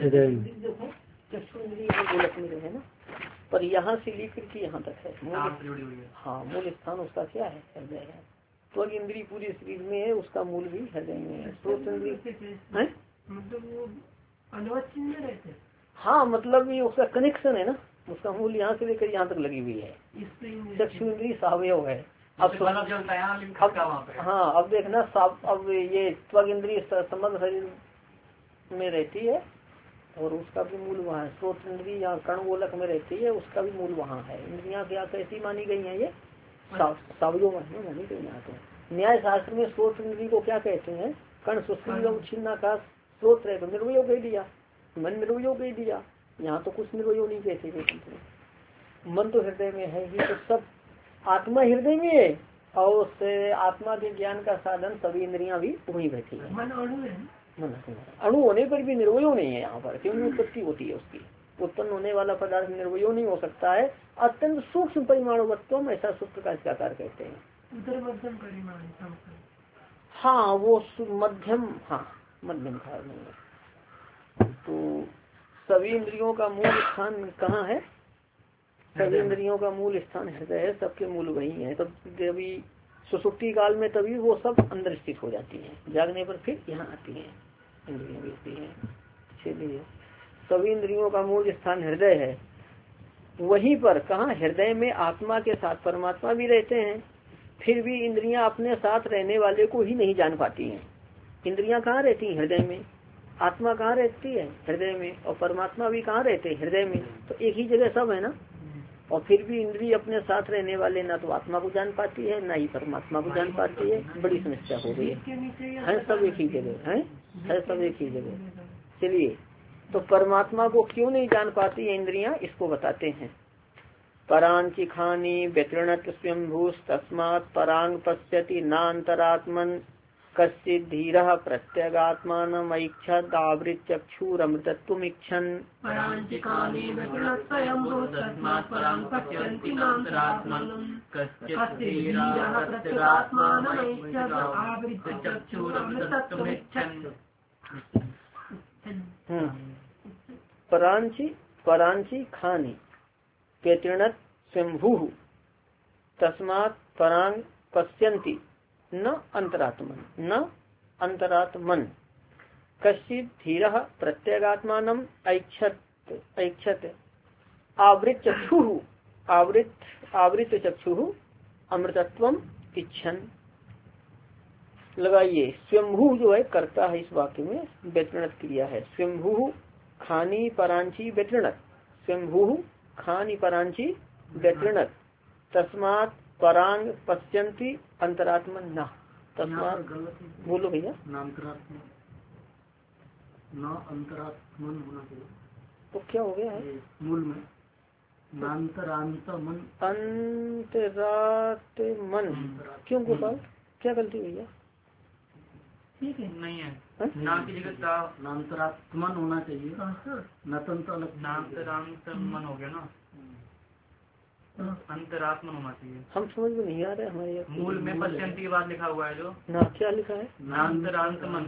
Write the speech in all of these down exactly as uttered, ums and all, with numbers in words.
चक्षु इंद्रिय गोलक में है ना, पर यहाँ से लेकर के यहाँ तक है मूल। हाँ, मूल स्थान उसका क्या है? हृदय है। तो इंद्रिय पूरे शरीर में है, उसका मूल भी हृदय में है। स्रोत इंद्रिय हाँ, मतलब ये उसका कनेक्शन है ना, उसका मूल यहाँ से लेकर यहाँ तक लगी हुई है। चक्षु इंद्रिय सावयव है। अब अब हाँ, अब देखना, अब ये त्वग इंद्रिय समग्र शरीर में रहती है और उसका भी मूल वहाँ है। स्रोत इंद्रिय यहाँ कर्ण गोलक में रहती है, उसका भी मूल वहाँ है। इंद्रियाँ क्या कैसी मानी गई हैं? ये सावयव मानी गई। यहाँ तो न्याय शास्त्र में स्रोत इंद्रिय को क्या कहते हैं? कर्ण सुष्टि छिन्ना का स्रोत है तो निर्वयो कह दिया, मन निर्वयो कह दिया। यहाँ तो कुछ निर्वयो नहीं कहते। मन तो हृदय में है ही, तो सब आत्मा हृदय में है और उससे आत्मा के ज्ञान का साधन सभी इंद्रियां भी वहीं बैठी है। मन अणु है, मन अणु होने पर भी निर्वयो नहीं है यहाँ पर, क्योंकि उत्पत्ति होती है उसकी। उत्पन्न होने वाला पदार्थ निर्वयो नहीं हो सकता है। अत्यंत सूक्ष्म परिमाणवत्व ऐसा सूत्र का इसकार कहते हैं। मध्यम परिमाण, हाँ वो मध्यम, हाँ मध्यम था। तो सभी इंद्रियों का मूल स्थान कहाँ है? सभी इंद्रियों का मूल स्थान हृदय है, सबके मूल वही है। तब अभी सुसुप्ति काल में तभी वो सब अंदर स्थित हो जाती है, जागने पर फिर यहाँ आती है, इंद्रियां मिलती है। चलिए, सभी इंद्रियों का मूल स्थान हृदय है। वहीं पर कहाँ? हृदय में आत्मा के साथ परमात्मा भी रहते हैं, फिर भी इंद्रियां अपने साथ रहने वाले को ही नहीं जान पाती हैं। इंद्रियां कहाँ रहती हैं? हृदय में। आत्मा कहाँ रहती है? हृदय में। और परमात्मा भी कहाँ रहते हैं? हृदय में। तो एक ही जगह सब है ना। और फिर भी इंद्रिय अपने साथ रहने वाले ना तो आत्मा को जान पाती है, ना ही परमात्मा को जान पाती है। बड़ी समस्या हो गई है। सब एक ही जगह है, है सब एक ही जगह। चलिए, तो परमात्मा को क्यों नहीं जान पाती है इंद्रियां, इसको बताते हैं। परांची खानी व्यतीर्णत स्वयंभूष तस्मात् परांग पश्यति नान्तरात्मन कश्चित् धीरः प्रत्यगात्मानम् ऐच्छत् आवृत चक्षुरमृतत्वम् इच्छन्। परांची परांची खानी व्यतीर्णत स्वयंभूः तस्मात् परांग पश्यन्ति न अंतरात्मन न अंतरात्मन कश्चित् धीरः प्रत्यगात्मानम् ऐच्छत् ऐच्छत् आवृत चक्षुः आवृत आवृत चक्षुः अमृतत्वम् इच्छन्। लगाइए, स्वयंभू जो है कर्ता है इस वाक्य में, व्यतीर्णत क्रिया है। स्वयंभू खानी परांची व्यतीर्णत, स्वयंभू खानी परांची व्यतीर्णत तस्मात् परांग पश्यन्ति अंतरात्मन न। तस्मात् बोलो भैया, अंतरात्मन होना चाहिए। तो क्या हो गया है मूल में? नान्तरांत मन, अंतरात मन। क्यों गोपाल, क्या गलती भैया? ठीक है, नहीं है ना की जगह नान्तरात्मन होना चाहिए। नान्तरांत मन हो गया ना, अंतरात्मन होना चाहिए। हम समझ में नहीं आ रहा है हमारे मूल में पश्यंती के बाद लिखा हुआ है जो ना, क्या लिखा है? अंतरांत मन।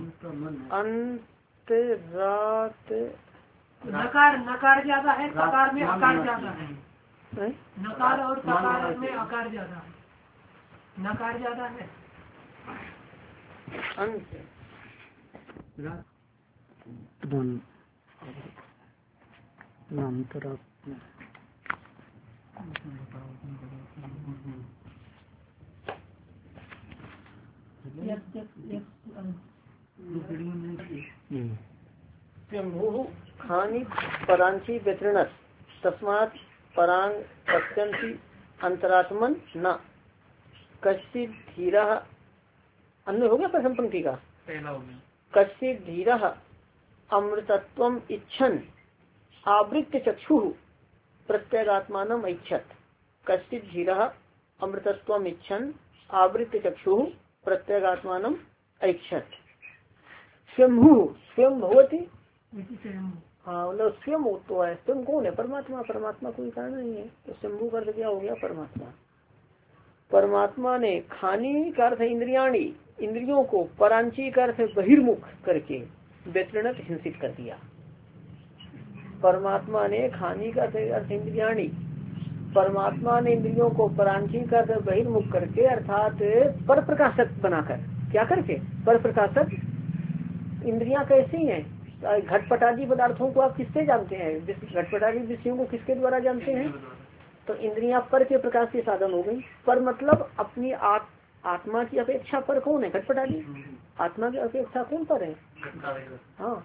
अंतरात नकार नकार ज्यादा है, तकार में आकार ज्यादा है। नकार और तकार में आकार ज्यादा है, नकार ज्यादा है। अंत अंतरात्मन स्वयंभू खानी परांची व्यतीर्णत तस्मात् परांग पश्यन्ति अंतरात्मन न कश्चित् धीरः। अन्य हो गया प्रथम पंक्ति का, पहला हो गया। कश्चित् धीरः अमृतत्वम् इच्छन् आवृत्य चक्षुः प्रत्यगात्मानम् ऐच्छत्। कश्चित् धीरः अमृतत्वम् इच्छन् आवृत्य चक्षुः प्रत्यगात्मानम् ऐच्छत्। स्वयंभू स्वयं भवति, हाँ मतलब स्वयं तो है। स्वयं कौन है? परमात्मा। परमात्मा कोई कारण नहीं है, तो स्वयंभू का अर्थ क्या हो गया? परमात्मा। परमात्मा ने खानी का अर्थ इंद्रियाणी, इंद्रियों को, परांची का अर्थ बहिर्मुख करके व्यतीर्णत हिंसित कर दिया। परमात्मा ने खानी का अर्थ इंद्रियाणी, परमात्मा ने इंद्रियों को परांची कर बहिर्मुख करके अर्थात पर प्रकाशक बनाकर, क्या करके पर प्रकाशक। इंद्रियां कैसी हैं? घटपटादी पदार्थों को आप किससे जानते हैं? घटपटादी विषयों को किसके द्वारा जानते हैं? तो इंद्रियां पर के प्रकाश के साधन हो गई। पर मतलब अपनी आत, आत्मा की अपेक्षा पर कौन है? घटपटादी। आत्मा की अपेक्षा कौन पर है? हाँ,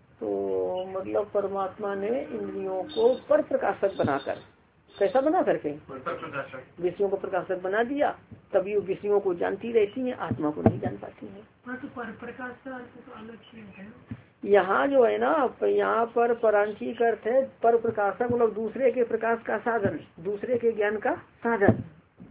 तो मतलब परमात्मा ने इंद्रियों को पर प्रकाशक बनाकर, कैसा बना करके? विषयों को प्रकाशक बना दिया, तभी वो विषयों को जानती रहती हैं, आत्मा को नहीं जान पाती है। तो पर प्रकाश का अर्थ तो अलग है। यहाँ जो है ना, यहाँ पर परांची का अर्थ है पर प्रकाशक, मतलब दूसरे के प्रकाश का साधन, दूसरे के ज्ञान का साधन।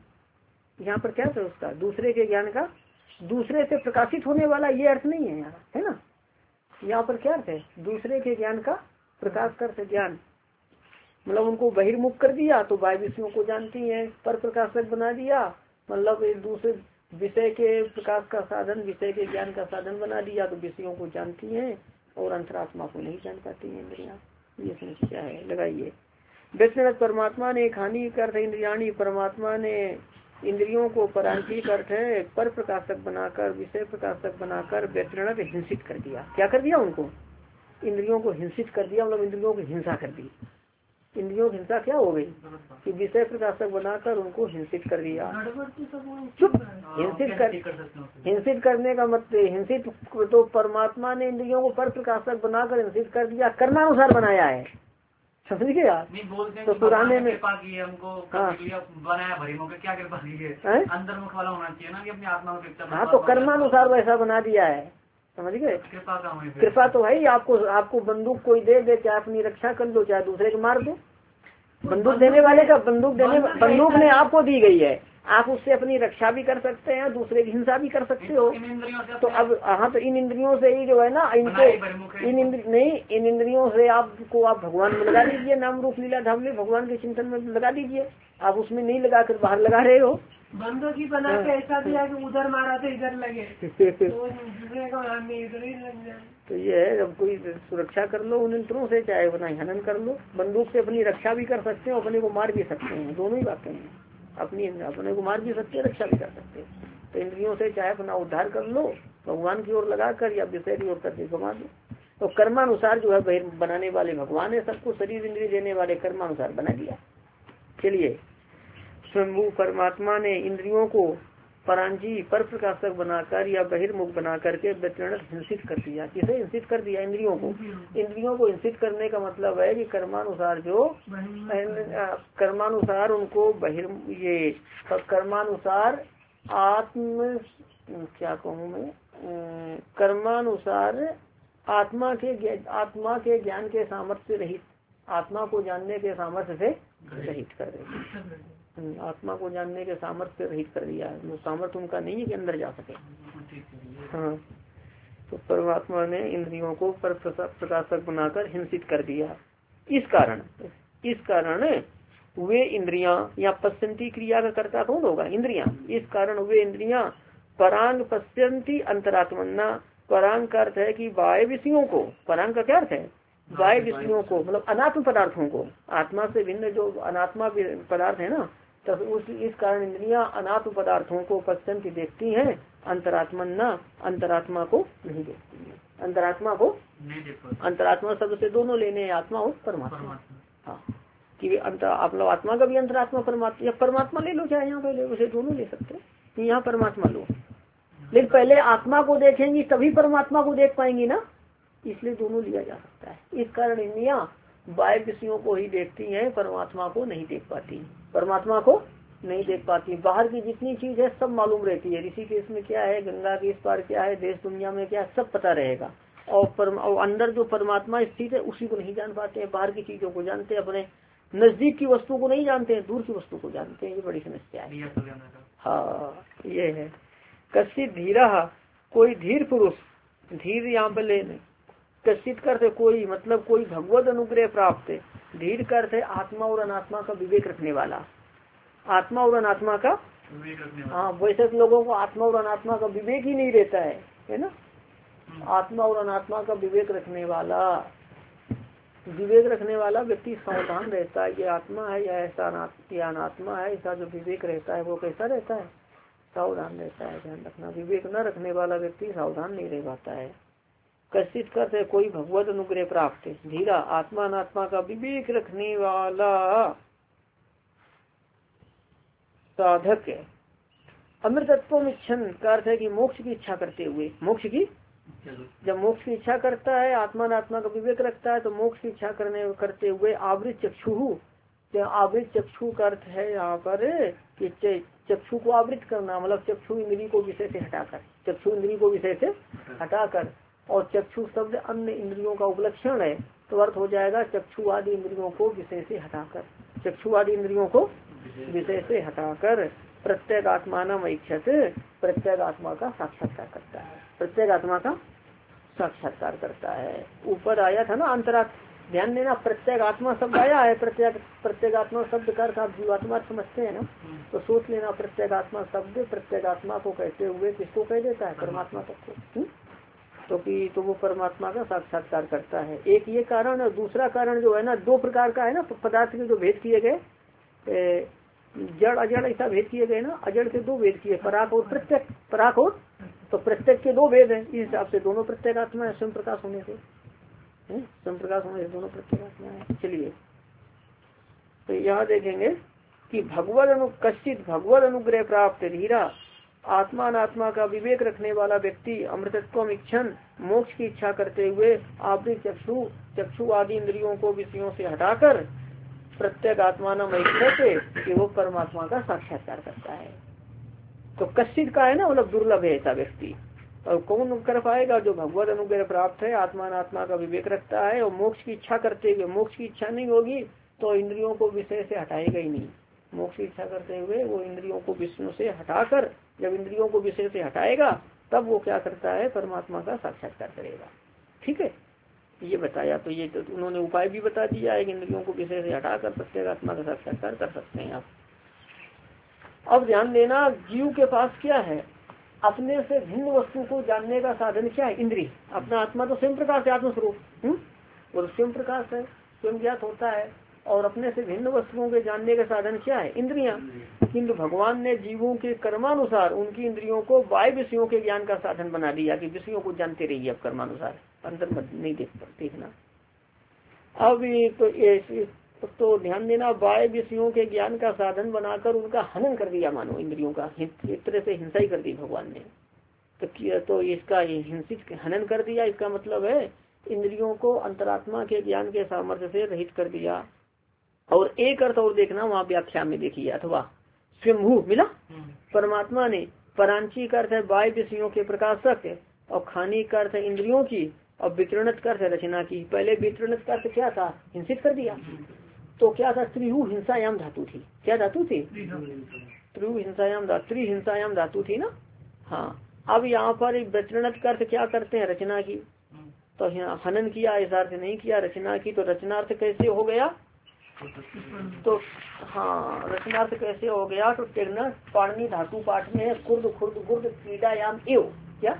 यहाँ पर क्या है उसका? दूसरे के ज्ञान का, दूसरे से प्रकाशित होने वाला, ये अर्थ नहीं है यहाँ, है ना। यहाँ पर क्या अर्थ है? दूसरे के ज्ञान का प्रकाश कर ज्ञान, मतलब उनको बहिर्मुख कर दिया तो बाह्य विषयों को जानती है। पर प्रकाशक बना दिया मतलब एक दूसरे विषय के प्रकाश का साधन, विषय के ज्ञान का साधन बना दिया तो विषयों को जानती हैं और अंतरात्मा को नहीं जान पाती है इंद्रियां। ये समस्या है। लगाइए वैष्णव परमात्मा ने खानी कर इंद्रियाणी, परमात्मा ने इंद्रियों को परांची अर्थ है पर प्रकाशक बनाकर, विषय प्रकाशक बनाकर व्यतिरण हिंसित कर दिया। क्या कर दिया? उनको इंद्रियों को हिंसित कर दिया, मतलब इंद्रियों की हिंसा कर दी। इंद्रियों की हिंसा क्या हो गई कि विषय प्रकाशक बनाकर उनको हिंसित कर दिया। चुप, हिंसित कर हिंसित करने का मतलब, हिंसित तो परमात्मा ने इंद्रियों को पर प्रकाशक बनाकर हिंसित कर दिया, कर्मानुसार बनाया है, समझ गए आप। तो पुराने में हमको बनाया भरी मौके क्या कृपा की है, अंदर मुख वाला होना चाहिए ना कि अपनी आत्मा को। हाँ, तो कर्मानुसार वैसा बना दिया है, समझ गए। कृपा तो है ही, आपको आपको बंदूक कोई दे दे, चाहे अपनी रक्षा कर लो चाहे दूसरे को मार दो। बंदूक देने वाले का, बंदूक देने बंदूक ने आपको दी गई है, आप उससे अपनी रक्षा भी कर सकते हैं, दूसरे की हिंसा भी कर सकते हो। तो अब हाँ, तो इन इंद्रियों से ही जो है ना, इनको इन इंद्र नहीं इन इंद्रियों से आपको आप भगवान में लगा दीजिए, नाम रूप लीला धाम में भगवान के चिंतन में लगा दीजिए। आप उसमें नहीं लगा कर बाहर लगा रहे हो। बंदूक ही बना के ऐसा दिया कि उधर मारा तो इधर लगे तो इधर ही लग जाए। तो ये है, जब कोई सुरक्षा कर लो उन यंत्रों से, चाहे अपना हनन कर लो। बंदूक से अपनी रक्षा भी कर सकते हो, अपने को मार भी सकते हैं, दोनों ही बातें हैं। अपनी अपने को मार भी सकते हैं, रक्षा भी कर सकते हैं। तो इंद्रियों से चाहे अपना उद्धार कर लो भगवान की ओर लगा कर, या विषय की ओर करके घुमा दो। तो कर्मानुसार जो है बनाने वाले भगवान है, सबको शरीर इंद्रिय देने वाले कर्मानुसार बना दिया। चलिए, स्वयंभू परमात्मा ने इंद्रियों को परांजी पर प्रकाशक बनाकर या बहिर्मुख बना करके व्यतिरण हिंसित कर दिया। किसे हिंसित कर दिया? इंद्रियों को। इंद्रियों को हिंसित करने का मतलब है कि कर्मानुसार जो कर्मानुसार उनको बहिर् ये कर्मानुसार आत्म क्या कहूँ मैं, कर्मानुसार आत्मा के आत्मा के ज्ञान के सामर्थ्य रहित, आत्मा को जानने के सामर्थ्य से रहित कर देते, आत्मा को जानने के सामर्थ्य रहित कर दिया है। वो सामर्थ्य उनका नहीं है कि अंदर जा सके। हाँ, तो परमात्मा ने इंद्रियों को पर प्रकाशक बनाकर हिंसित कर दिया। इस कारण इस कारण वे इंद्रियां या पश्यंती क्रिया का कर्ता कौन होगा? इंद्रियां। इस कारण वे इंद्रियां परांग पश्यंती अंतरात्मना, परांग का अर्थ है कि बाह्य विषयों को, परांग का क्या अर्थ है? बाह्य विषयों को, मतलब अनात्म पदार्थों को, आत्मा से भिन्न जो अनात्मा पदार्थ है ना, तब उस इस कारण इंद्रियां अनात्म पदार्थों को पश्यंती देखती हैं, अंतरात्मना अंतरात्मा को नहीं देखती है। अंतरात्मा को अंतरात्मा शब्द से दोनों लेने हैं, आत्मा और परमात्मा। हाँ, कि अंतर आप लोग आत्मा का भी अंतरात्मा परमात्मा, या परमात्मा ले लो चाहे यहाँ पे ले, उसे दोनों ले सकते हैं। यहाँ परमात्मा लो, लेकिन पहले आत्मा को देखेंगी तभी परमात्मा को देख पाएंगी ना, इसलिए दोनों लिया जा सकता है। इस कारण इंद्रियां बाह्य विषयों को ही देखती हैं, परमात्मा को नहीं देख पाती, परमात्मा को नहीं देख पाती। बाहर की जितनी चीज है सब मालूम रहती है, ऋषिकेश में क्या है, गंगा के इस पार क्या है, देश दुनिया में क्या है, सब पता रहेगा। और, और अंदर जो परमात्मा स्थित है उसी को नहीं जान पाते हैं। बाहर की चीजों को जानते हैं, अपने नजदीक की वस्तु को नहीं जानते हैं, दूर की वस्तु को जानते हैं। ये बड़ी समस्या है। हाँ, ये है। कश्चित धीरा, कोई धीर पुरुष, धीर यहाँ पर लेने, कश्चित करते कोई, मतलब कोई भगवत अनुग्रह प्राप्त, धीर करते आत्मा और अनात्मा का विवेक रखने वाला, आत्मा और अनात्मा का। हाँ, वैसे लोगों को आत्मा और अनात्मा का विवेक ही नहीं रहता है, है ना। आत्मा और अनात्मा का विवेक रखने वाला विवेक रखने वाला व्यक्ति सावधान रहता है, ये आत्मा है या ऐसा अनात्मा है, ऐसा जो विवेक रहता है वो कैसा रहता है, सावधान रहता है। ध्यान रखना, विवेक न रखने वाला व्यक्ति सावधान नहीं रह पाता है। कश्चित करते कोई भगवत अनुग्रह प्राप्त धीरा आत्मा अनात्मा का विवेक रखने वाला साधक है। अमृतत्व इच्छन का अर्थ है कि मोक्ष की इच्छा करते हुए, मोक्ष की जब मोक्ष की इच्छा करता है, आत्मा अनात्मा का विवेक रखता है, तो मोक्ष की इच्छा करने करते हुए आवृत चक्षु, आवृत चक्षु का अर्थ है यहाँ पर कि चक्षु को आवृत करना, मतलब चक्षु इंद्री को विषय से हटाकर, चक्षु इंद्री को विषय से हटाकर, और चक्षु शब्द अन्य इंद्रियों का उपलक्षण है, तो अर्थ हो जाएगा चक्षु आदि इंद्रियों को विषय से हटाकर, चक्षु आदि इंद्रियों को विषय से हटाकर प्रत्येक आत्मा नाम इच्छत, प्रत्येक आत्मा का साक्षात्कार करता है, प्रत्येक आत्मा का साक्षात्कार करता है। ऊपर आया था ना अंतरात्मा, ध्यान देना प्रत्येक आत्मा शब्द आया है, प्रत्येक प्रत्येक आत्मा शब्द का अर्थ आप जीवात्मा समझते हैं ना, तो सोच लेना प्रत्येक आत्मा शब्द प्रत्येक आत्मा को कहते हुए किसको कह देता है, परमात्मा तक को, तो कि तो वो परमात्मा का साक्षात्कार करता है। एक ये कारण, और दूसरा कारण जो है ना, दो प्रकार का है ना पदार्थ के जो भेद किए गए, जड़ अजड़ ऐसा भेद किए गए ना, अजड़ के दो भेद किए, पराक और प्रत्यक, पराक और, तो प्रत्यक के दो भेद हैं, इस हिसाब से दोनों प्रत्येक आत्मा है, स्वयं प्रकाश होने से, स्वयं प्रकाश होने से दोनों प्रत्येक आत्मा है। चलिए तो यहाँ देखेंगे कि भगवत अनु कश्चित भगवत अनुग्रह प्राप्त धीरा आत्मा अनात्मा का विवेक रखने वाला व्यक्ति अमृतत्व इच्छन मोक्ष की इच्छा करते हुए आवृत चक्षु चक्षु आदि इंद्रियों को विषयों से हटाकर प्रत्येक आत्मा नाम इच्छते कि वो परमात्मा का साक्षात्कार करता है। तो कश्चित का है ना, मतलब दुर्लभ है ऐसा व्यक्ति, और कौन कर पाएगा, जो भगवत अनुग्रह प्राप्त है, आत्मा अनात्मा का विवेक रखता है और मोक्ष की इच्छा करते हुए, मोक्ष की इच्छा नहीं होगी तो इंद्रियों को विषय से हटाएगा ही नहीं, मोक्ष की इच्छा करते हुए वो इंद्रियों को विषयों से हटाकर, जब इंद्रियों को विषय से हटाएगा तब वो क्या करता है, परमात्मा का साक्षात्कार करेगा। ठीक है, ये बताया। तो ये तो उन्होंने उपाय भी बता दिया है कि इंद्रियों को विषय से हटाकर प्रत्येक आत्मा का साक्षात्कार कर सकते हैं आप। अब ध्यान देना, जीव के पास क्या है, अपने से भिन्न वस्तु को जानने का साधन क्या है, इंद्रिय। अपना आत्मा तो स्वयं प्रकाश है, आत्मस्वरूप, वो स्वयं प्रकाश है, स्वयं ज्ञात होता है, और अपने से भिन्न वस्तुओं के जानने का साधन क्या है, इंद्रियां। किंतु भगवान ने जीवों के कर्मानुसार उनकी इंद्रियों को बाह्य विषयों के ज्ञान का साधन बना दिया कि विषयों को जानते रहिए अब कर्मानुसार, अंदर मत नहीं देख देखना। अब तो ये तो ध्यान देना, बाह्य विषयों के ज्ञान का साधन बनाकर उनका हनन कर दिया, मानो इंद्रियों का एक तरह से हिंसा ही कर दी भगवान ने। तो किया तो इसका हिंसित हनन कर दिया, इसका मतलब है इंद्रियों को अंतरात्मा के ज्ञान के सामर्थ्य से रहित कर दिया। और एक अर्थ और देखना, वहाँ व्याख्या में देखिए, अथवा स्वयंभू मिला परमात्मा ने, परांची का अर्थ है बाह्य विषयों के प्रकाशक, और खानी का अर्थ है इंद्रियों की, और वितरणत का अर्थ है रचना की। पहले वितरणत का अर्थ क्या था, हिंसित कर दिया, तो क्या था, त्रिहु हिंसायाम धातु थी, क्या धातु थी, त्रिहु हिंसायाम धातु, त्रि हिंसायाम धातु थी ना। हाँ, अब यहाँ पर वितरणत का अर्थ क्या करते हैं, रचना की, तो हनन किया ऐसा अर्थ नहीं किया, रचना की। तो रचनार्थ कैसे हो गया, तो हाँ रचनार्थ कैसे हो गया, तो टेगना पाणनी धातु पाठ में है, कुर्द खुर्द गुर्द क्रीडायाम एव, क्या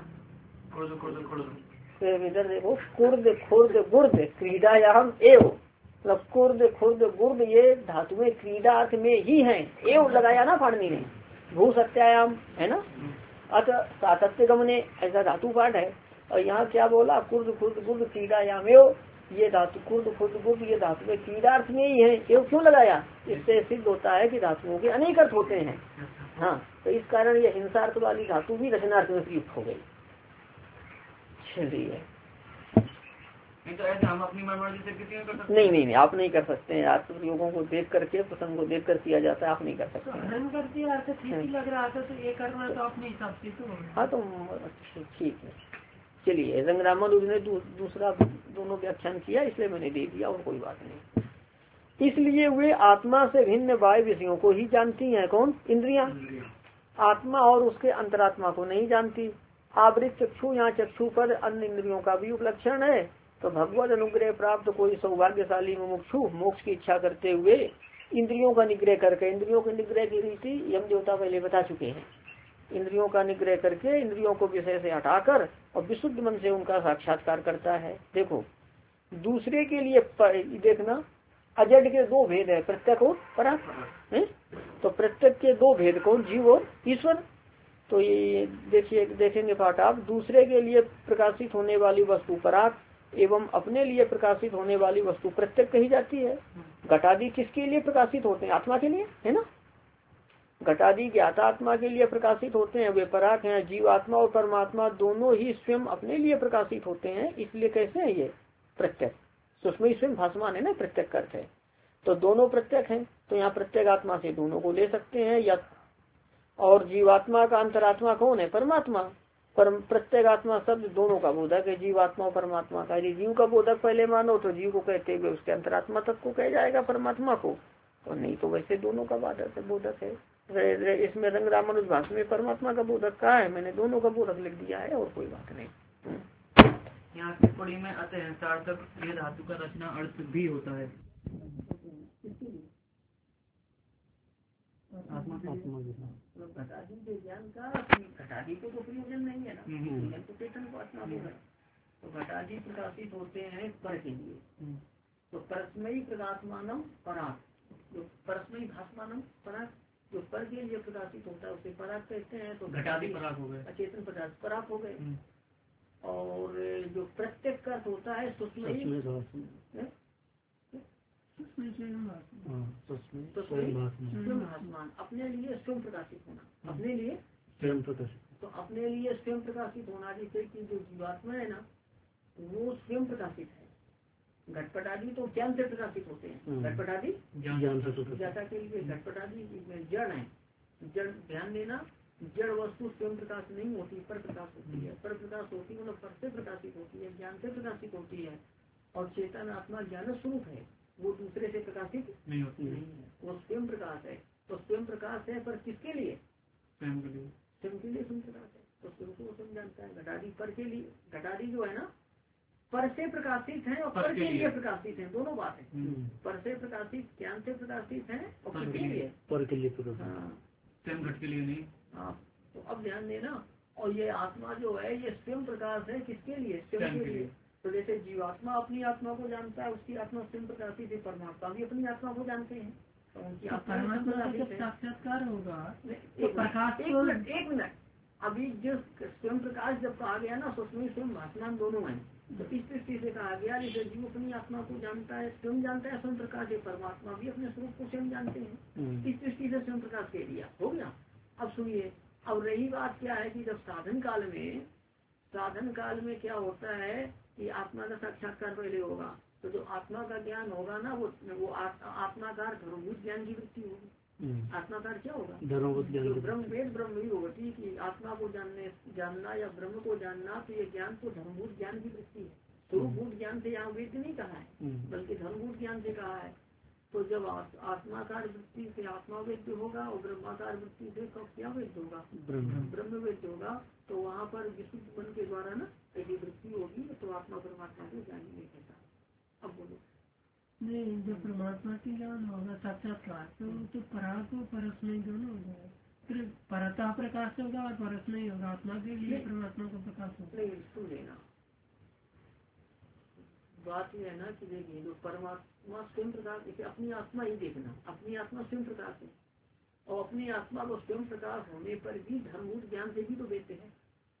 इधर देखो, कुर्द खुर्द गुर्द क्रीडायाम एव, मतलब कुर्द खुर्द गुर्द ये धातु में क्रीडा अर्थ में ही है, एव लगाया ना पाणनी ने, भू सत्यायाम है ना, अतः सातत्य गमने ऐसा धातु पाठ है। और यहाँ क्या बोला, कुर्द खुर्द गुर्द क्रीडायाम एव, ये धातु कुर्द खुर्द गुर्द ये धातु में क्रीडार्थ में ही है, एव क्यों लगाया, इससे सिद्ध होता है कि धातुओं के अनेक अर्थ होते हैं। हाँ, तो इस कारण ये हिंसार्थ वाली धातु भी रचनार्थ में प्रयुक्त हो गई। चलिए, तो ऐसा हम अपनी मनमर्जी से किसी में कर सकते नहीं नहीं नहीं आप नहीं कर सकते हैं, आप प्रयोगों को देख करके, प्रसंग को देख कर किया जाता है, आप नहीं कर सकते हैं। लग रहा था तो ये करना तो अपने हिसाब से तो हाँ तो ठीक है। चलिए, रंगरामन ने दू, दूसरा दोनों व्याख्यान किया, इसलिए मैंने दे दिया, और कोई बात नहीं। इसलिए वे आत्मा से भिन्न बाह्य विषयों को ही जानती हैं, कौन, इंद्रियां। आत्मा और उसके अंतरात्मा को नहीं जानती। आवृत चक्षु, यहाँ चक्षु पर अन्य इंद्रियों का भी उपलक्षण है। तो भगवत अनुग्रह प्राप्त कोई सौभाग्यशाली मुमुक्षु मोक्ष की इच्छा करते हुए इंद्रियों का निग्रह करके, इंद्रियों के निग्रह की रीति यम देवता पहले बता चुके हैं, इंद्रियों का निग्रह करके इंद्रियों को विषय से हटाकर और विशुद्ध मन से उनका साक्षात्कार करता है। देखो, दूसरे के लिए पर, देखना अजड के दो भेद है, प्रत्यक और पराक है। तो प्रत्यक के दो भेद कौन, जीव और ईश्वर। तो ये देखिए देखेंगे पाठ आप, दूसरे के लिए प्रकाशित होने वाली वस्तु पराक एवं अपने लिए प्रकाशित होने वाली वस्तु प्रत्यक कही जाती है। घटादि किसके लिए प्रकाशित होते हैं, आत्मा के लिए है ना। घटादि ज्ञाता आत्मा के लिए प्रकाशित होते हैं, वे पराक हैं। जीवात्मा और परमात्मा दोनों ही स्वयं अपने लिए प्रकाशित होते हैं, इसलिए कैसे है ये प्रत्यक। सुषमयी स्वयं भासमान है ना, प्रत्यक अर्थ है। तो दोनों प्रत्यक हैं, तो यहाँ प्रत्येक आत्मा से दोनों को ले सकते हैं। या और जीवात्मा का अंतरात्मा कौन है, परमात्मा। पर प्रत्येक आत्मा शब्द दोनों का बोधक है, जीवात्मा और परमात्मा का। यदि जीव का बोधक पहले मानो तो जीव को कहते हुए उसके अंतरात्मा तक को कह जाएगा, परमात्मा को। और नहीं तो वैसे दोनों का बाधक है, बोधक है। इसमें रंग रामानुज भाषा में परमात्मा का बोधक कहा है, मैंने दोनों का बोधक लिख दिया है, और कोई बात नहीं। यहाँ टिप्पणी में अतः सार्थक ये धातु का रचना अर्थ भी होता है। आत्मा घटादी के ज्ञान का, घटादी को तो प्रयोजन नहीं है ना, तो चेतन को आत्मा बोला। तो घटादी प्रकाशित होते हैं पर के लिए। तो परस्मयी प्रकाशमानम पराग, जो परस्मयी भासमानम पराग, जो पर के लिए प्रकाशित होता है उसे पराग कहते हैं। तो घटादी पराग हो गए, अचेतन पदार्थ पराग हो गए। और जो प्रत्येक का होता है सुषमयी भासमान, अपने लिए स्वयं प्रकाशित होना, अपने लिए स्वयं प्रकाशित। तो अपने लिए स्वयं प्रकाशित होना, जैसे कि जो जीवात्मा है ना वो स्वयं प्रकाशित है। घटपट आदि तो ज्ञान से प्रकाशित होते हैं, घटपट आदि ज्ञान के लिए घटपट आदि जड़ है। जड़ ध्यान देना, जड़ वस्तु स्वयं प्रकाश नहीं होती, पर प्रकाश होती है। पर प्रकाश होती है मतलब पर से प्रकाशित होती है, ज्ञान से प्रकाशित होती है। और चेतन आत्मा ज्ञान स्वरूप है, वो दूसरे से प्रकाशित नहीं होती नहीं है, वो स्वयं प्रकाश है। तो स्वयं प्रकाश है पर किसके लिए, स्वयं के लिए, स्वयं के लिए स्वयं प्रकाश है। तो स्वयं को स्वयं जानता है। घटादी पर के लिए, घटादी जो है ना पर से प्रकाशित है और पर के लिए प्रकाशित है, दोनों बात है। पर से प्रकाशित ज्ञान से प्रकाशित है और पर के लिए, पर के लिए प्रकाशित, स्वयं घट के लिए नहीं। हाँ, तो अब ध्यान देना। और ये आत्मा जो है ये स्वयं प्रकाश है, किसके लिए, स्वयं के लिए। तो जैसे जीवात्मा अपनी आत्मा को जानता है, उसकी आत्मा स्वयं प्रकाशित है, परमात्मा भी अपनी आत्मा को जानते हैं, तो उनकी आत्मा साक्षात्कार होगा। एक मिनट, अभी जो स्वयं प्रकाश जब कहा गया ना, सुषमयी स्वयं भासमान दोनों है। तो इस दृष्टि से कहा गया जैसे जीव अपनी आत्मा को जानता है, स्वयं जानता है स्वयं प्रकाश है, परमात्मा भी अपने स्वरूप को स्वयं जानते हैं। इस दृष्टि से स्वयं प्रकाश कह दिया, हो गया। अब सुनिए, अब रही बात क्या है कि जब साधन काल में, साधन काल में क्या होता है कि आत्मा का साक्षात्कार पहले होगा। तो जो आत्मा का ज्ञान होगा ना, वो वो आत्माकार धर्मभूत ज्ञान की वृत्ति होगी। आत्माकार क्या होगा, ब्रह्म वेद ब्रह्म ही होती कि आत्मा को जानने जानना या ब्रह्म को जानना, तो ये ज्ञान तो धर्मभूत ज्ञान की वृत्ति है। स्वरूपभूत ज्ञान से यहाँ वेद नहीं कहा है, बल्कि धर्मभूत ज्ञान से कहा है। तो जब आत्माकार वृत्ति से आत्मा वेद्य होगा और ब्रह्माकार वृत्ति से कब क्या वेद्य होगा, ब्रह्म वेद्य होगा। तो वहाँ पर विशुद्ध मन के द्वारा ना यदि वृत्ति होगी तो आत्मा परमात्मा को जान नहीं कहता। अब बोलो, नहीं, जब परमात्मा की ज्ञान होगा साक्षात्कार, तो तो पराग और परस्मय दोनों हो जाएगा। फिर परता प्रकाश होगा और परस्मय होगा, आत्मा के लिए परमात्मा का प्रकाश होगा। नहीं, सुन लेना, बात यह है ना कि देखिए जो परमात्मा स्वयं प्रकाश, इसे अपनी आत्मा ही देखना, अपनी आत्मा स्वयं प्रकाश है। और अपनी आत्मा को स्वयं प्रकाश होने पर भी धर्मभूत ज्ञान से भी तो देते हैं।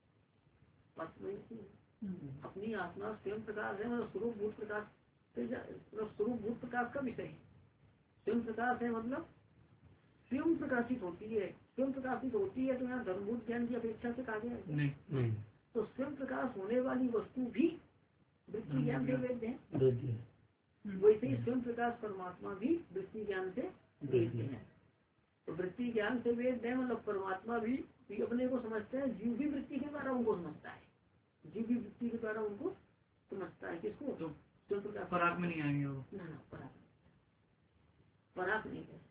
अपनी आत्मा स्वयं प्रकाश है, मतलब स्वरूप भूत प्रकाश, स्वरूप भूत प्रकाश का विषय है। स्वयं प्रकाश है मतलब स्वयं प्रकाशित होती है, स्वयं प्रकाशित होती है। तो यहाँ धर्मभूत ज्ञान की अपेक्षा से कहा गया है नहीं, नहीं। तो स्वयं प्रकाश होने वाली वस्तु भी वृत्ति ज्ञान से वेद्य है, वैसे ही स्वयं प्रकाश परमात्मा भी वृत्ति ज्ञान से वेद्य है। तो वृत्ति ज्ञान से वेद्य है मतलब परमात्मा भी, भी अपने को समझते हैं, जीव भी वृत्ति के द्वारा उनको समझता है, जीव भी वृत्ति के द्वारा उनको समझता है। किसको, तो स्वयं प्रकाश पराग में नहीं आएंगे वो, ना ना पराग पराग नहीं कह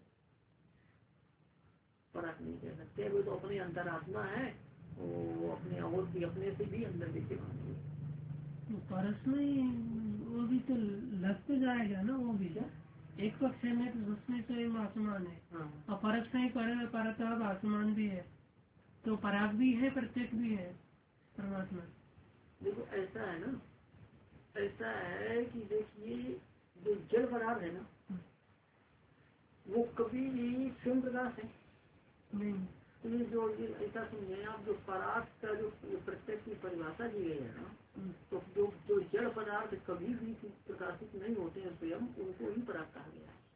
पराग नहीं कह सकते। वो तो अपने अंतरात्मा है, वो अपने और भी अपने से भी अंदर विद्यमान है। परस्मय वो भी तो लग तो जाएगा ना, वो भी एक पक्ष में तो उसमें तो आसमान है। हाँ। और परस्मय पर परतः आसमान भी है, तो पराग भी है प्रत्येक भी है परमात्मा। देखो ऐसा है ना ऐसा है कि देखिए जो जल पदार्थ है ना वो कभी भी स्वयं प्रकाश है नहीं। तो ये जो ऐसा समझे आप, जो पराग का जो प्रत्यक्ष की परिभाषा दी गई है ना, तो जो जो जड़ पदार्थ कभी भी प्रकाशित नहीं होते हैं स्वयं, उनको ही पराग कहा गया है।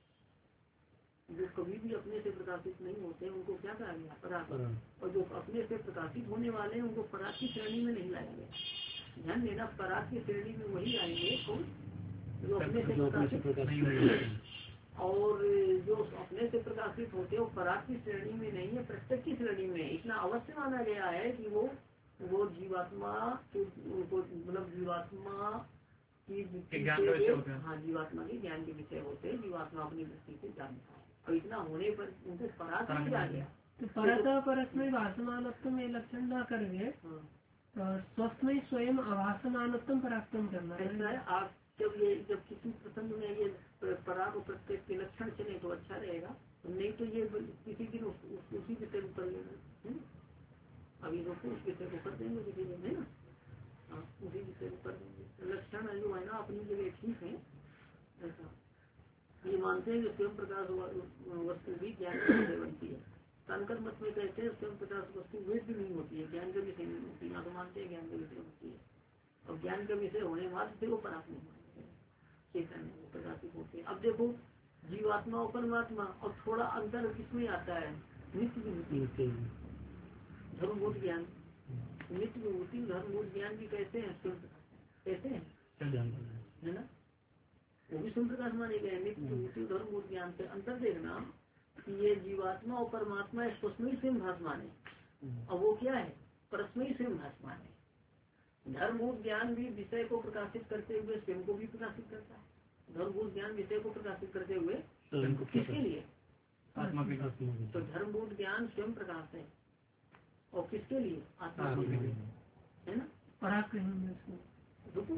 जो कभी भी अपने से प्रकाशित नहीं होते हैं उनको क्या कहा गया? पराग। और जो अपने से प्रकाशित होने वाले हैं उनको पराग की श्रेणी में नहीं लाया गया। ध्यान देना, पराग की श्रेणी में वही आएंगे कौन? जो अपने से प्रकाशित नहीं होते, और जो अपने से प्रकाशित होते हैं वो पराग की श्रेणी में नहीं है, प्रत्यक्ष की श्रेणी में। इतना अवश्य माना गया है कि वो वो जीवात्मा उनको मतलब जीवात्मा की हाँ जीवात्मा के ज्ञान के विषय होते हैं, जीवात्मा अपनी दृष्टि से जानता है। और इतना होने पर उनको पराग नहीं आ गया। तो परतः परस्मै भासमानत्व में लक्षण न करके स्वस्थ में स्वयं अभासमानत्व पराक्रम करना ऐसा है। आप जब ये जब किसी प्रसंग में ये पराग और प्रत्येक के लक्षण चले तो अच्छा रहेगा, नहीं तो ये किसी दिन उस, उस, उसी विषय को कर लेना। अभी रोको उस विषय को कर देंगे किसी दिन, है ना? हाँ, उसी विषय को कर देंगे। लक्षण जो है ना अपनी जगह ठीक है। ऐसा ये मानते हैं कि स्वयं प्रकाश वस्तु भी ज्ञान का विषय बनती है। तानकर मत में कहते हैं स्वयं प्रकाश वस्तु वेद भी नहीं होती है, ज्ञान का विषय नहीं होती। ना तो मानते हैं ज्ञान का विषय होती है, और ज्ञान का विषय होने मात्र से वो पराग नहीं मानते, चेतन वो प्रकाशित होते हैं। अब देखो जीवात्मा और परमात्मा, और थोड़ा अंतर किसमें आता है? नित्य विभूति धर्मभूत ज्ञान। नित्य विभूति धर्मभूत ज्ञान भी कहते हैं स्वयं प्रकाश, कहते हैं है ना, वो भी स्वयं प्रकाश माने गए। नित्य विभूति धर्मभूत ज्ञान से अंतर देखना कि ये जीवात्मा और परमात्मा स्वस्मयी स्वयं भासमान है, और वो क्या है? परस्मयी स्वयं भासमान है। धर्मभूत ज्ञान भी विषय को प्रकाशित करते हुए स्वयं को भी प्रकाशित करता है। धर्मभूत ज्ञान विषय को प्रकाशित करते हुए किसके लिए? आत्मा के लिए। तो धर्मभूत ज्ञान स्वयं प्रकाश है, और किसके लिए? आत्मा के लिए, है ना? पराग कहेंगे रुको,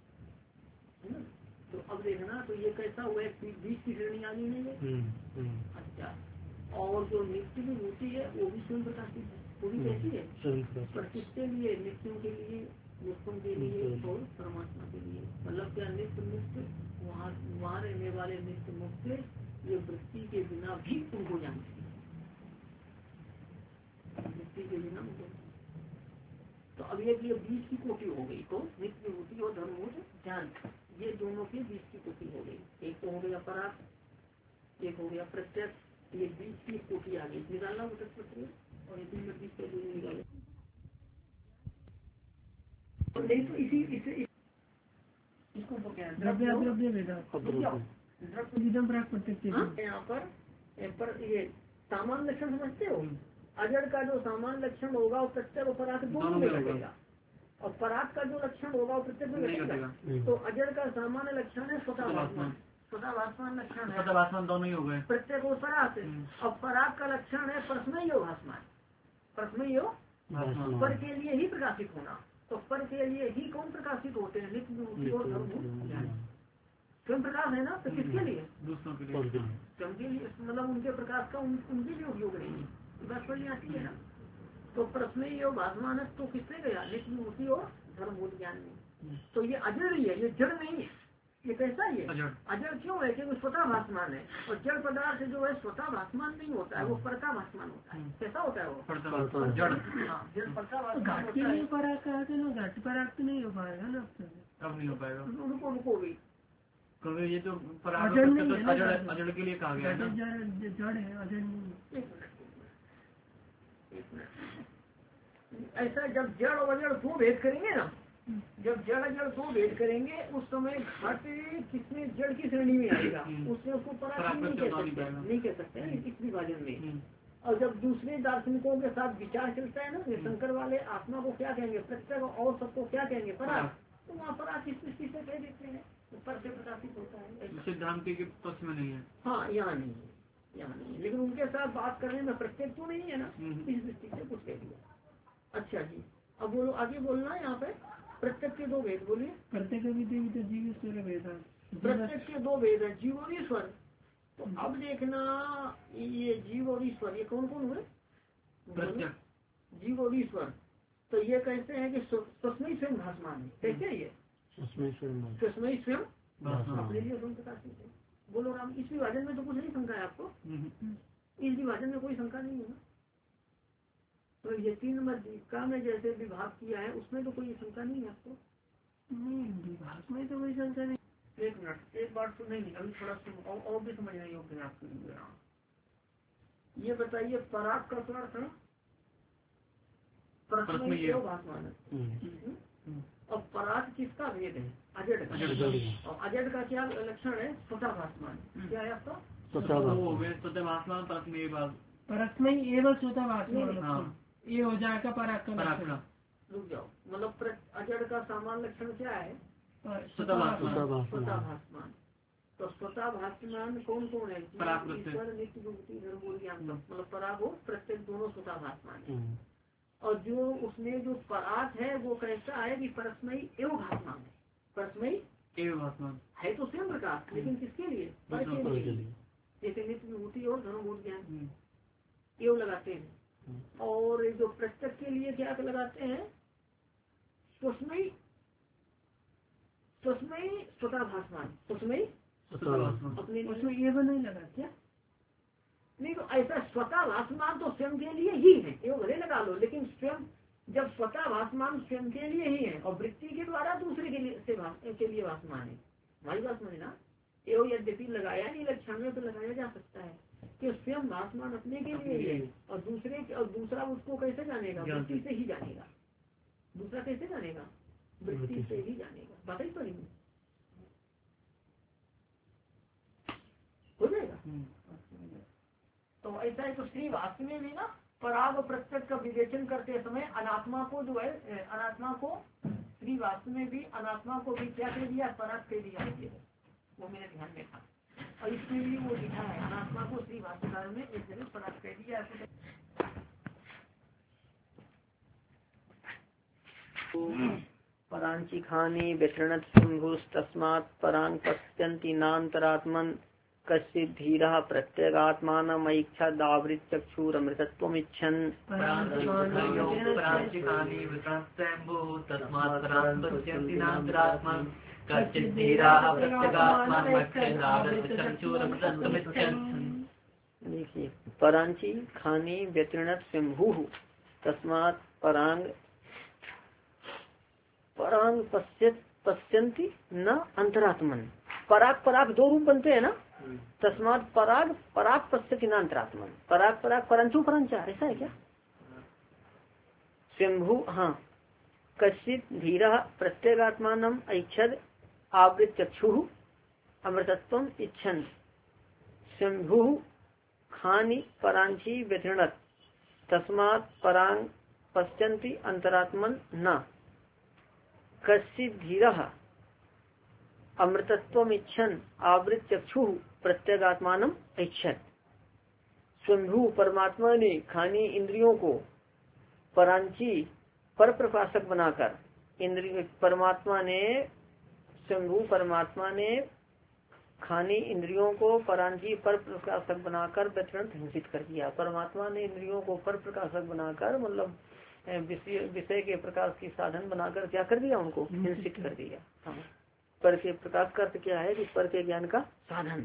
है ना? तो अब देखना, तो ये कैसा हुआ? बीच की श्रेणी आ गई नहीं है? अच्छा, और जो नित्य विभूति है वो भी स्वयं प्रकाशित है। वो भी कैसी है? पर किसके लिए? नित्यों के लिए, मुक्तों के लिए और परमात्मा के लिए। मतलब क्या? नित्य मुक्त, वहाँ वहाँ रहने वाले नित्य मुक्त ये वृत्ति के बिना भी उनको जानते हैं, वृत्ति के बिना उनको। तो अब ये बीच की कोटि हो गई, तो नित्य विभूति और धर्मभूत ज्ञान, ये दोनों के बीच की कोटि हो गई। एक तो हो गया पराग, एक हो गया प्रत्यक्ष, ये बीच की कोटि आ गई। निकालना प्रत्यक्ष और ये तीन बीच से निकाले। नहीं तो इसी इसे इसको तो क्या यहाँ पर पर ये सामान्य लक्षण समझते हो? अजड़ का जो सामान्य लक्षण होगा वो प्रत्यक्ष और पराग दोनों में लगेगा, और पराग का जो लक्षण होगा वो प्रत्यक्ष में लगेगा। तो अजड़ का सामान्य लक्षण है स्वतः भासमान, स्वतः भासमान लक्षण है, स्वतः भासमान दोनों ही हो गए, प्रत्यक्ष और पराग। और पराग का लक्षण है परस्मयी भासमान, परस्मयी पर के लिए ही प्रकाशित होना। तो पर के लिए ही कौन प्रकाशित होते हैं? नित्य विभूति और धर्मभूत स्वयं प्रकाश है ना, तो किसके लिए? दूसरों के लिए, स्वयं के लिए। मतलब उनके प्रकाश का उन, उनके लिए उपयोग नहीं है, बात समझ आती है ना। तो परस्मयी और भासमान तो किसने गया? नित्य विभूति और धर्मभूत ज्ञान में। तो ये अजड़ ही है, ये जड़ नहीं है। ये कैसा है? अजड़ क्यों है? क्योंकि स्वतः भासमान है, और जड़ पदार्थ जो है स्वतः भासमान नहीं होता है, वो परका भासमान होता है। कैसा होता है वो? जड़। जड़ परका भासमान होता है। पराग कहा था ना, घट पराग तो नहीं हो पाएगा ना, अब नहीं हो पाएगा। रुको रुको भी, क्योंकि ये तो पराग अजड़ के लिए कहा गया है, जड़ है, अजड़ नहीं। ऐसा जब जड़ और अजड़ दो भेद करेंगे ना, जब जड़ जड़ दो भेद करेंगे उस समय घट किसमें जड़ की श्रेणी में आएगा, उसमें उसको पराग नहीं कह सकते, नहीं कह सकते इस विभाजन में। और जब दूसरे दार्शनिकों के साथ विचार चलता है ना, शंकर वाले आत्मा को क्या कहेंगे? प्रत्यक्ष, और सबको क्या कहेंगे? पराग। तो वहाँ पराग किस दृष्टि से कह देते हैं? पर से प्रकाशित होता है, सिद्धांत के पक्ष में नहीं है। हाँ, यहाँ नहीं है, यहाँ नहीं है। लेकिन उनके साथ बात करने में प्रत्यक्ष तो नहीं है ना, इस दृष्टि से कुछ कह दिया। अच्छा जी, अब बोलो, आगे बोलना है यहाँ पे। प्रत्यक्ष के दो भेद बोलिए। प्रत्यक्ष जीव भेद, प्रत्यक्ष के दो भेद है, जीव और ईश्वर। तो अब देखना, ये जीव और ईश्वर ये कौन कौन हुए? जीव और ईश्वर। तो ये कहते हैं कि स्वस्मयी स्वयं भासमान है। कैसे ये? स्वस्मयी स्वयं अपने लिए स्वयं प्रकाशित है। बोलो राम, इस विभाजन में तो कुछ नहीं शंका है आपको? इस विभाजन में कोई शंका नहीं है ना? तो ये तीन मध्यिका में जैसे विभाग किया है उसमें तो कोई शंका नहीं है आपको? नहीं, विभाग में तो कोई शंका नहीं। एक मिनट, एक बार तो नहीं, अभी थोड़ा और, और भी समझने योग्य है आपके लिए। ये बताइए पराग का क्या अर्थ है? भासमान। और पराग किसका भेद है? अजड का। और अजड का क्या लक्षण है? स्वतः भासमान। क्या है आपका? भासमान परस्मय एवं स्वतः भासमान, ये हो जाएगा पराग का लक्षण। रुक जाओ, मतलब अजड का सामान्य लक्षण क्या है? स्वतः भासमान। तो स्वतः भासमान कौन कौन है? ईश्वर, नित्य विभूति, धर्म, ज्ञान। मतलब पराग हो प्रत्येक दोनों स्वतः भासमान है। और जो उसमें जो पराग है वो कैसा है कि परस्मयी एवं भासमान है। परस्मयी एवं भासमान है तो स्वयं प्रकाश, लेकिन किसके लिए? पर के लिए। जैसे नित्य विभूति और धर्म ज्ञान एवं लगाते हैं। और जो प्रत्येक के लिए क्या लगाते हैं? स्वस्मयी स्वस्मयी स्वतः भासमान। स्वस्मयी अपने उसमें ये भी नहीं लगा क्या? नहीं, तो ऐसा स्वतः भासमान तो स्वयं के लिए ही है, ये भले लगा लो, लेकिन स्वयं जब स्वतः भासमान स्वयं के लिए ही है और वृत्ति के द्वारा दूसरे के लिए से भास, के लिए भासमान है। हमारी बात समझे ना? एवं यद्यपि लगाया नहीं लक्षण में तो लगाया जा सकता है कि स्वयं भासमान अपने के लिए ही है और दूसरे और दूसरा उसको कैसे जानेगा? वृत्ति से ही जानेगा। दूसरा कैसे जानेगा? वृत्ति से ही जानेगा। बात ही तो नहीं हो जाएगा। तो ऐसा है। तो श्री वास्तव में भी ना पराग प्रत्यक्ष का विवेचन करते समय अनात्मा को जो है, अनात्मा को श्री वास्तव में भी अनात्मा को भी क्या कह दिया? पराग कह दिया। वो मेरे ध्यान में था और इसमें भी वो लिखा है, अनात्मा को श्री भाष्यकार में एक जगह पराग कह दिया। परांची खानी व्यतृणत सिंधुस तस्मात् परांग पश्यन्ति नान्तरात्मन कश्चित् धीरः प्रत्यगात्मानमैच्छा दावृत चक्षुरमृतत्वमिच्छन्। देखिए, परांची खानी व्यतृणत सिंधु तस्मात् परांग परांग पश्यत पश्यन्ति न अंतरात्मन। पराग पराग दो रूप बनते हैं ना? तस्मात् पराग पराग पश्यति न अंतरात्मन। पराग पराग परंचु परंचा, ऐसा है क्या? स्वयंभू, हाँ। कश्चित् धीरः प्रत्यगात्मानम् ऐच्छद आवृत चक्षुः अमृतत्वम् इच्छन्। स्वयंभू खानि परांची व्यतृणत तस्मात् परांग पश्यन्ति अंतरात्मन न कश्चित् धीरः अमृतत्वम् इच्छन् आवृत चक्षु प्रत्यगात्मानम् ऐच्छत्। स्वयंभू परमात्मा ने खानी इंद्रियों को परांची पर प्रकाशक बनाकर, इंद्रिय परमात्मा ने स्वयंभू परमात्मा ने खानी इंद्रियों को परांची पर प्रकाशक बनाकर व्यतृण हिंसित कर दिया। परमात्मा ने इंद्रियों को पर प्रकाशक बनाकर, मतलब विषय के प्रकाश की साधन बनाकर क्या कर दिया? उनको हिंसित कर दिया। हाँ, पर के प्रकाश का अर्थ क्या है कि पर के ज्ञान का साधन।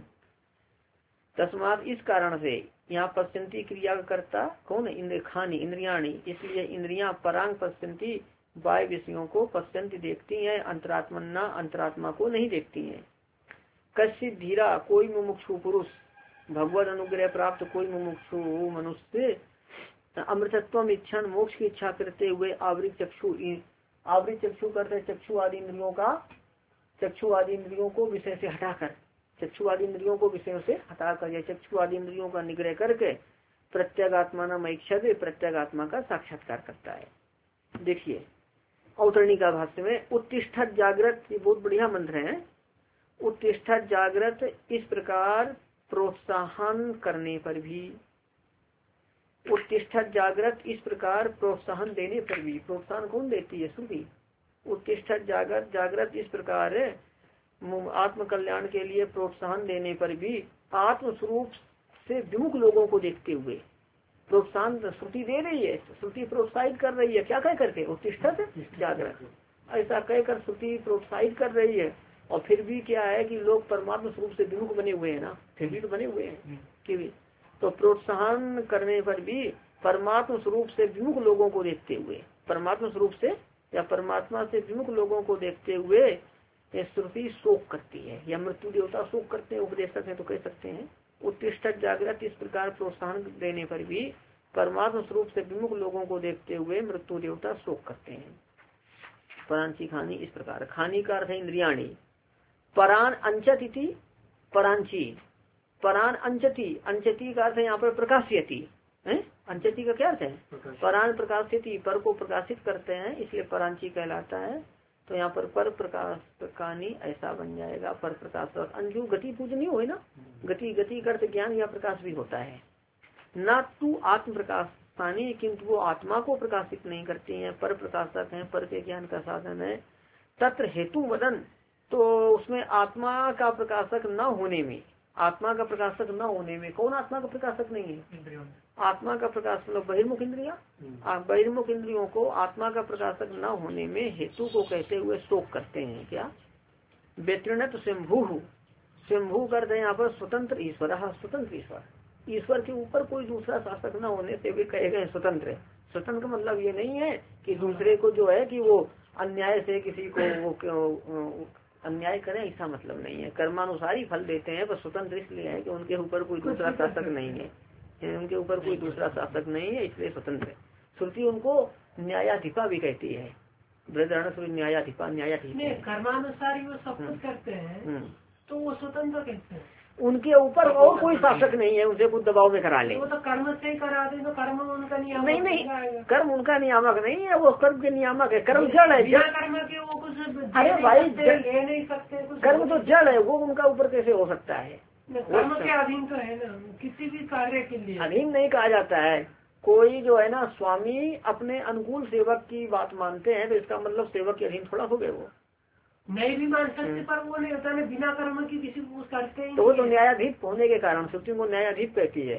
तस्मात इस कारण से यहाँ पश्यंती क्रिया का कर्ता कौन है? इंद्र खानी इंद्रियाणी। इसलिए इंद्रियां परांग पश्यंती बाह्य विषयों को पश्यंती देखती हैं, अंतरात्मन्ना अंतरात्मा को नहीं देखती हैं। कश्चित् धीरा कोई मुमुक्षु पुरुष, भगवत अनुग्रह प्राप्त कोई मुमुक्षु मनुष्य अमृतत्व इच्छा मोक्ष की इच्छा करते हुए आवृत चक्षु, आवृत चक्षु करते चक्षु आदि इंद्रियों का चक्षु आदि इंद्रियों को विषय से हटाकर, चक्षु आदि इंद्रियों को विषयों से हटाकर या चक्षु आदि इंद्रियों का निग्रह करके प्रत्यगात्मा नाम इच्छा प्रत्यगात्मा का साक्षात्कार करता है। देखिए अवतरणी का भाष्य में उत्तिष्ठत जागृत, ये बहुत बढ़िया मंत्र है। उत्तिष्ठत जागृत इस प्रकार प्रोत्साहन करने पर भी, उत्तिष्ठत जागृत इस प्रकार प्रोत्साहन देने पर भी, प्रोत्साहन कौन देती है? श्रुति। उत्तिष्ठत जागृत जागृत इस प्रकार आत्म कल्याण के लिए प्रोत्साहन देने पर भी आत्म स्वरूप से विमुख लोगों को देखते हुए प्रोत्साहन श्रुति दे रही है, श्रुति प्रोत्साहित कर रही है। क्या कह करके? उत्तिष्ठत जागृत, ऐसा कहकर श्रुति प्रोत्साहित कर रही है। और फिर भी क्या है कि लोग परमात्मा स्वरूप से विमुख बने हुए हैं ना, फिर भी तो बने हुए हैं कि भी। तो प्रोत्साहन करने पर भी परमात्मा स्वरूप से विमुख लोगों को देखते हुए, परमात्मा स्वरूप से या परमात्मा से विमुख लोगों को देखते हुए श्रुति शोक करती है, या मृत्यु देवता शोक करते हैं, उपदेशक है तो कह सकते हैं। उत्तिष्ठ जागृत, इस प्रकार प्रोत्साहन देने पर भी परमात्मा स्वरूप से विमुख लोगों को देखते हुए मृत्यु देवता शोक करते हैं। परांची खानी, इस प्रकार खानी का अर्थ है इंद्रियाणी। परान अंचत इति, परांची, परान अंचती, अंचती का अर्थ है यहाँ पर प्रकाशयति है। अंचती का क्या अर्थ है? परान प्रकाशयति, पर को प्रकाशित करते हैं, इसलिए परांची कहलाता है। तो यहाँ पर पर प्रकाश कानी ऐसा बन जाएगा, पर प्रकाश। अंजु गति पूजनीय हो ना, गति गति का अर्थ ज्ञान या प्रकाश भी होता है। न तू आत्म प्रकाश पानी, किंतु वो आत्मा को प्रकाशित नहीं करती हैं, पर प्रकाशक हैं, पर के ज्ञान का साधन है। तत्र हेतु वदन, तो उसमें आत्मा का प्रकाशक न होने में, आत्मा का प्रकाशक न होने में, कौन आत्मा का प्रकाशक नहीं है? आत्मा का प्रकाश मतलब बहिर्मुख इंद्रिया, बहिर्मुख इंद्रियों को आत्मा का प्रकाशक न होने में हेतु को कहते हुए शोक करते हैं। क्या व्यतीर्णत स्वयंभू, स्वयंभू करते हैं यहाँ पर स्वतंत्र ईश्वर, स्वतंत्र ईश्वर, ईश्वर के ऊपर कोई दूसरा शासक न होने से भी कहे गए स्वतंत्र। स्वतंत्र मतलब ये नहीं है कि दूसरे को जो है कि वो अन्याय से किसी को वो अन्याय करें, ऐसा मतलब नहीं है। कर्मानुसार ही फल देते हैं, पर स्वतंत्र इसलिए है कि उनके ऊपर कोई दूसरा शासक नहीं है, उनके ऊपर कोई दूसरा शासक नहीं है, इसलिए स्वतंत्र है। श्रुति उनको न्यायाधिपा भी कहती है, बृहदारण्यक न्यायाधिपा, न्यायाधीश कर्मानुसार ही वो सब कुछ करते हैं, तो वो स्वतंत्र कहते हैं। उनके ऊपर और कोई शासक नहीं है, उनसे कुछ दबाव में करा ले। वो तो कर्म से ही करा दे, तो कर्म उनका नियामक नहीं नहीं, कर्म उनका नियामक नहीं है, वो कर्म के नियामक है। कर्म जड़ है, जड़ कर्म के वो कुछ अरे भाई ले नहीं सकते, कर्म तो जड़ है, वो उनका ऊपर कैसे हो सकता है? कर्म के अधीन तो है ना, किसी भी कार्य के लिए अधीन नहीं कहा जाता है। कोई जो है ना स्वामी अपने अनुकूल सेवक की बात मानते हैं, तो इसका मतलब सेवक के अधीन थोड़ा हो गए, वो नहीं भी मान सकते, पर वो नहीं होता है बिना कर्म की किसी को करते हैं, तो वो तो न्यायाधीश होने के कारण श्रुति को न्यायाधीश कहती है।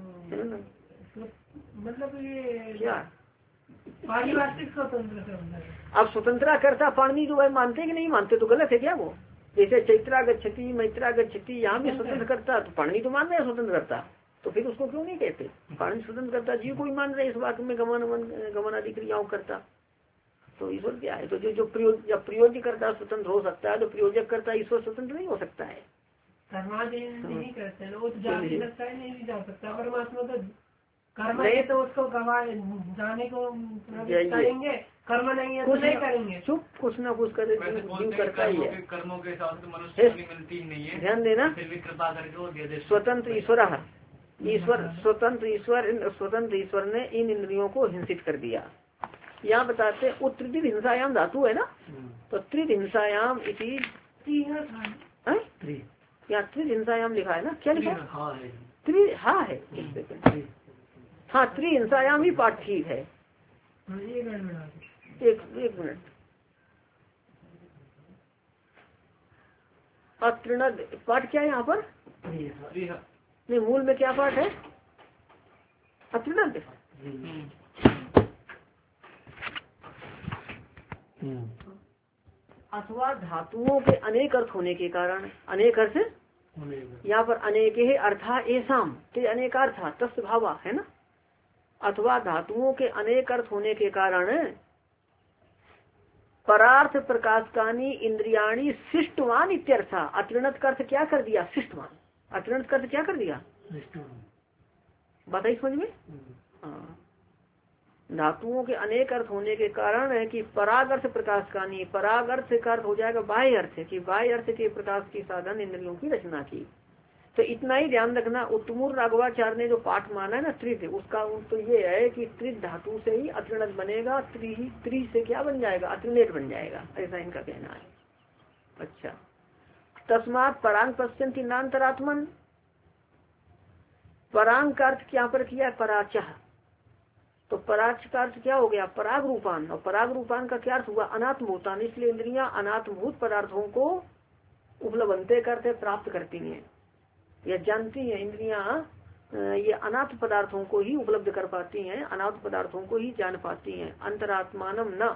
मतलब ये क्या पारिभाषिक स्वतंत्र से। अब स्वतंत्रता करता पाणनी जो है मानते कि नहीं मानते, तो गलत है क्या वो? जैसे चैत्रा गच्छति, मैत्रा गच्छति, यहाँ भी स्वतंत्र करता, तो पाणनी तो मान रहे हैं स्वतंत्र करता, तो फिर उसको क्यों नहीं कहते? पाणनी स्वतंत्र करता, जीव को ही मान रहे इस वाक्य में गमन गमन आदि क्रियाओं करता, तो ईश्वर क्या है? तो जो जो प्रयोग जब प्रयोज्य करता स्वतंत्र हो सकता है, तो प्रयोजक करता ईश्वर स्वतंत्र नहीं हो सकता है। नहीं करते हैं, वो तो जा भी सकता है, नहीं भी जा सकता। परमात्मा तो कर्म है तो उसको गवा जाने को करेंगे, कर्म नहीं है तो नहीं करेंगे, चुप कुछ न कुछ कर जीव करता ही है। कर्मों के साथ मनुष्य मिलती नहीं है, ध्यान देना। कृपा करके स्वतंत्र ईश्वर, ईश्वर स्वतंत्र ईश्वर, स्वतंत्र ईश्वर ने इन इंद्रियों को हिंसित कर दिया। यहाँ बताते हैं उत्तृदित हिंसायाम धातु है ना, तो त्रिद हिंसायाम इति, यहाँ त्रिद हिंसायाम लिखा है ना, क्या लिखा है? त्रि हा है, हाँ त्रि हिंसायाम ही पाठ ठीक है। एक एक मिनट, अत्रिणद पाठ क्या है यहाँ पर? नहीं, मूल में क्या पाठ है? अत्रिणद। अथवा धातुओं के अनेक अर्थ होने के कारण, अनेक अर्थ यहाँ पर अनेक ही अर्था एसाम, ते अनेकार्था तस्य भावा है ना। अथवा धातुओं के अनेक अर्थ होने के कारण परार्थ प्रकाशकानी इंद्रियाणी शिष्टवान इत्यर्था। अत्रिणत का अर्थ क्या कर दिया? शिष्टवान। अत्रिणत का अर्थ क्या कर दिया? बताइए समझ में। हाँ, धातुओं के अनेक अर्थ होने के कारण है कि पराग अर्थ प्रकाश का नहीं, पराग अर्थ का अर्थ हो जाएगा बाह्य अर्थ, कि बाह्य अर्थ के प्रकाश की साधन इंद्रियों की रचना की। तो इतना ही ध्यान रखना। उत्तमूर राघवाचार्य ने जो पाठ माना है ना त्रिद, उसका तो ये है कि त्रिद धातु से ही अत्रिणत बनेगा, त्रि त्रि से क्या बन जाएगा? अत्रिनेट बन जाएगा, ऐसा इनका कहना है। अच्छा, तस्मात परांग पश्यन्ति नान्तरात्मन, परांग का अर्थ क्या पर किया? पराचह। तो पराच का अर्थ क्या हो गया? पराग रूपान। और पराग रूपान का क्या अर्थ हुआ? अनात्म भूतान। इसलिए इंद्रियां अनात्मभूत पदार्थों को उपलब्धते करते प्राप्त करती हैं, यह जानती है। इंद्रियां ये अनाथ पदार्थों को ही उपलब्ध कर पाती हैं, अनाथ पदार्थों को ही जान पाती हैं। अंतरात्मानम न,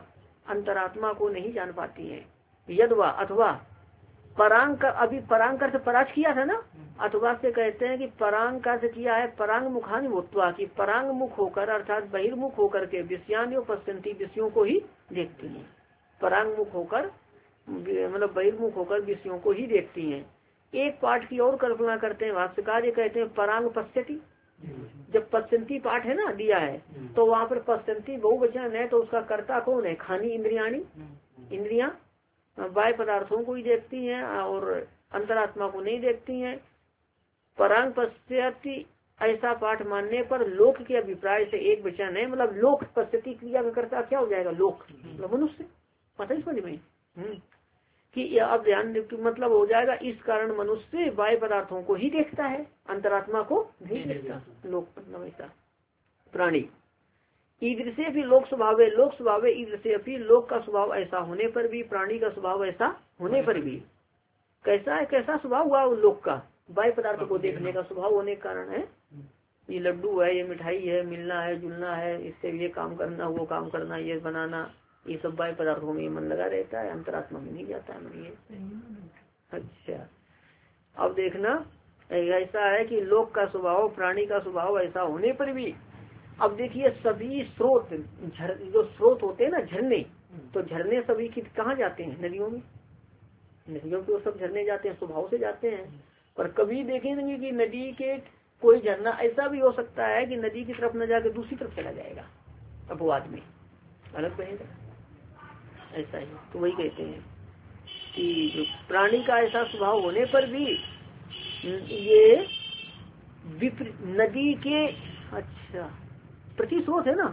अंतरात्मा को नहीं जान पाती है। यदवा अथवा परांग का, अभी परांग का अर्थ पराच किया था ना, अथवा से कहते हैं कि परांग का अर्थ किया है परांग मुखान भूतवा की परांग मुख होकर अर्थात बहिर्मुख होकर के विषयान एवं पश्यंती विषयों को ही देखती है। परांग मुख होकर मतलब बहिर्मुख होकर विषयों को ही देखती हैं। एक पाठ की और कल्पना करते हैं भाष्यकार, ये कहते हैं परांग पश्यति। जब पश्यंती पाठ है ना दिया है तो वहाँ पर पश्यंती बहुवचन है तो उसका कर्ता कौन है? खानी इंद्रियाणी, इंद्रियां बाह्य पदार्थों को ही देखती हैं और अंतरात्मा को नहीं देखती हैं। परांग पश्यति ऐसा पाठ मानने पर लोक के अभिप्राय से एक वचन है, मतलब लोक पश्यति क्रिया का कर्ता क्या हो जाएगा? लोक, मतलब मनुष्य। पता है समझ में कि अब ध्यान मतलब हो जाएगा, इस कारण मनुष्य बाह्य पदार्थों को ही देखता है, अंतरात्मा को नहीं देखता। लोक मतलब ऐसा प्राणी। ईदृशे भी लोक स्वभाव है, लोक स्वभाव है ईदृशे भी, लोक का स्वभाव ऐसा होने पर भी, प्राणी का स्वभाव ऐसा होने पर भी। कैसा है, कैसा स्वभाव हुआ लोक का? बाह्य पदार्थ को देखने का स्वभाव होने के कारण है। ये लड्डू है, ये मिठाई है, मिलना है जुलना है, इससे ये काम करना वो काम करना, ये बनाना, ये सब बाह्य पदार्थों में मन लगा रहता है, अंतरात्मा में नहीं जाता है ये। अच्छा अब देखना ऐसा है कि लोक का स्वभाव प्राणी का स्वभाव ऐसा होने पर भी। अब देखिए सभी स्रोत झर जो स्रोत होते हैं ना झरने, तो झरने सभी की कहाँ जाते हैं? नदियों में। नदियों के सब झरने जाते हैं, स्वभाव से जाते हैं। पर कभी देखेंगे कि नदी के कोई झरना ऐसा भी हो सकता है कि नदी की तरफ न जाकर दूसरी तरफ चला जाएगा, अपवाद में अलग बहेगा, ऐसा ही। तो वही कहते हैं कि प्राणी का ऐसा स्वभाव होने पर भी ये विपरीत नदी के अच्छा प्रतिस्रोत है ना,